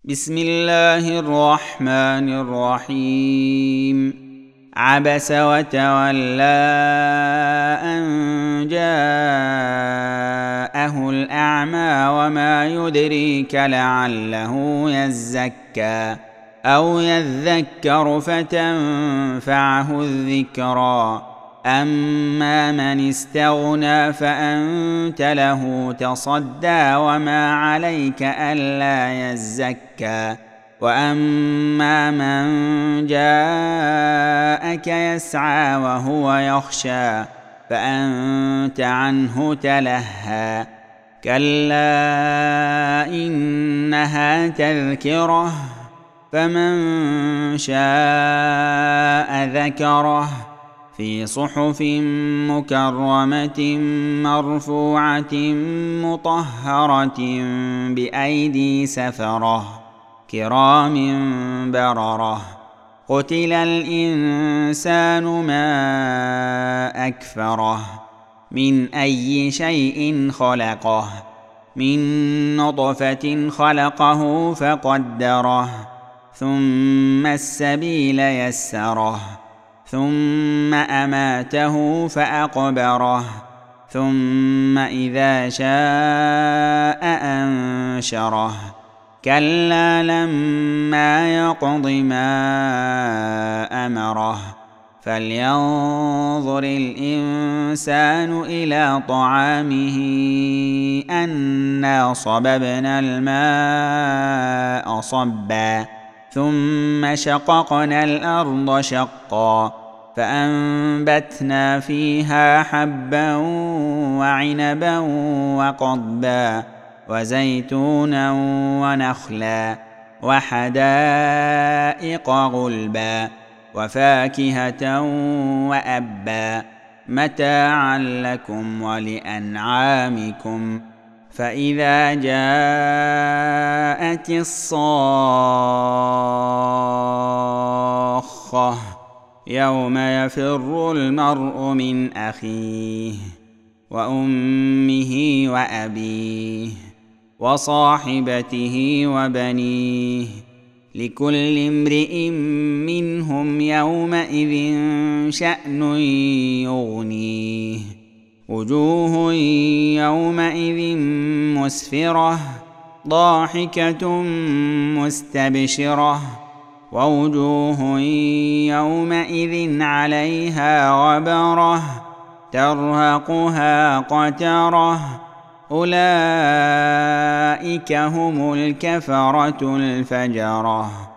بسم الله الرحمن الرحيم. عبس وتولى أن جاءه الأعمى وما يدريك لعله يزكى أو يذكر فتنفعه الذكرى. أما من استغنى فأنت له تصدى وما عليك ألا يزكى. وأما من جاءك يسعى وهو يخشى فأنت عنه تلهى. كلا إنها تذكرة فمن شاء ذكره في صحف مكرمة مرفوعة مطهرة بأيدي سفرة كرام بررة. قتل الإنسان ما أكفره من أي شيء خلقه من نطفة خلقه فقدره ثم السبيل يسره ثم أماته فأقبره ثم إذا شاء أنشره. كلا لما يقض ما أمره فلينظر الإنسان إلى طعامه أنا صببنا الماء صبا ثم شققنا الأرض شقا فأنبتنا فيها حبا وعنبا وقضبا وزيتونا ونخلا وحدائق غلبا وفاكهة وأبا متاعا لكم ولأنعامكم. فإذا جاءت الصاخة يوم يفر المرء من أخيه وأمه وأبيه وصاحبته وبنيه لكل امرئ منهم يومئذ شأن يغنيه. وجوه يومئذ مسفرة ضاحكة مستبشرة ووجوه يومئذ عليها غبرة ترهقها قترة أولئك هم الكفرة الفجرة.